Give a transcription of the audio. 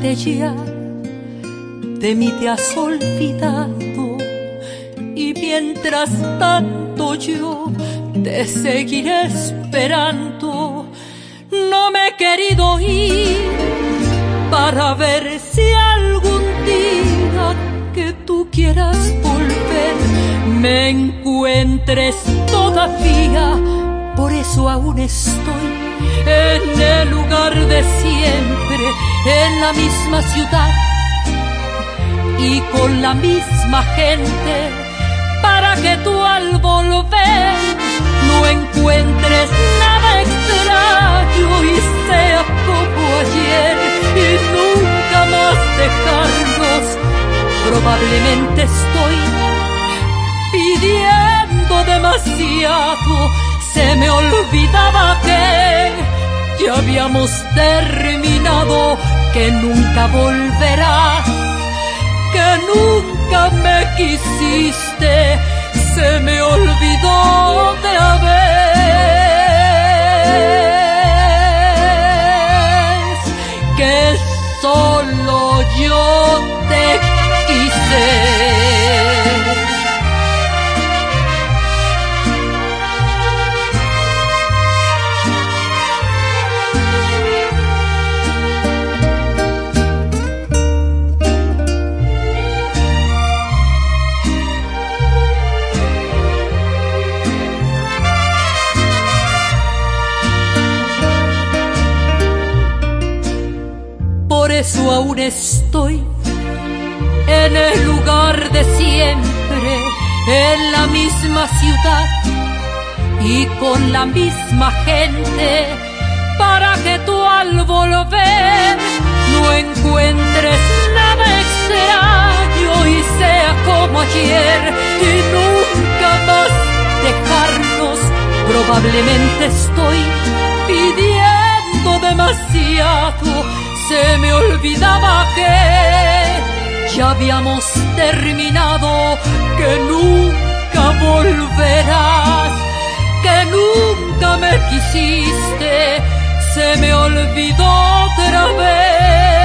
marchaste ya, de mí te has olvidado, y mientras tanto yo te seguiré esperando. No me he querido ir para ver si algún día que tú quieras volver me encuentres todavía. Por eso aún estoy en el lugar de siempre, en la misma ciudad y con la misma gente, para que tú al volver no encuentres nada extraño y sea como ayer y nunca más dejarnos. Probablemente estoy pidiendo demasiado. Se me olvidaba que ya habíamos terminado, que nunca volverás, que nunca me quisiste. Se me olvidó otra vez que solo yo te quise. Por eso aún estoy en el lugar de siempre, en la misma ciudad y con la misma gente, para que tú al volver no encuentres nada extraño y sea como ayer y nunca más dejarnos. Probablemente estoy pidiendo demasiado. Se me olvidaba que ya habíamos terminado, que nunca volverás, que nunca me quisiste. Se me olvidó otra vez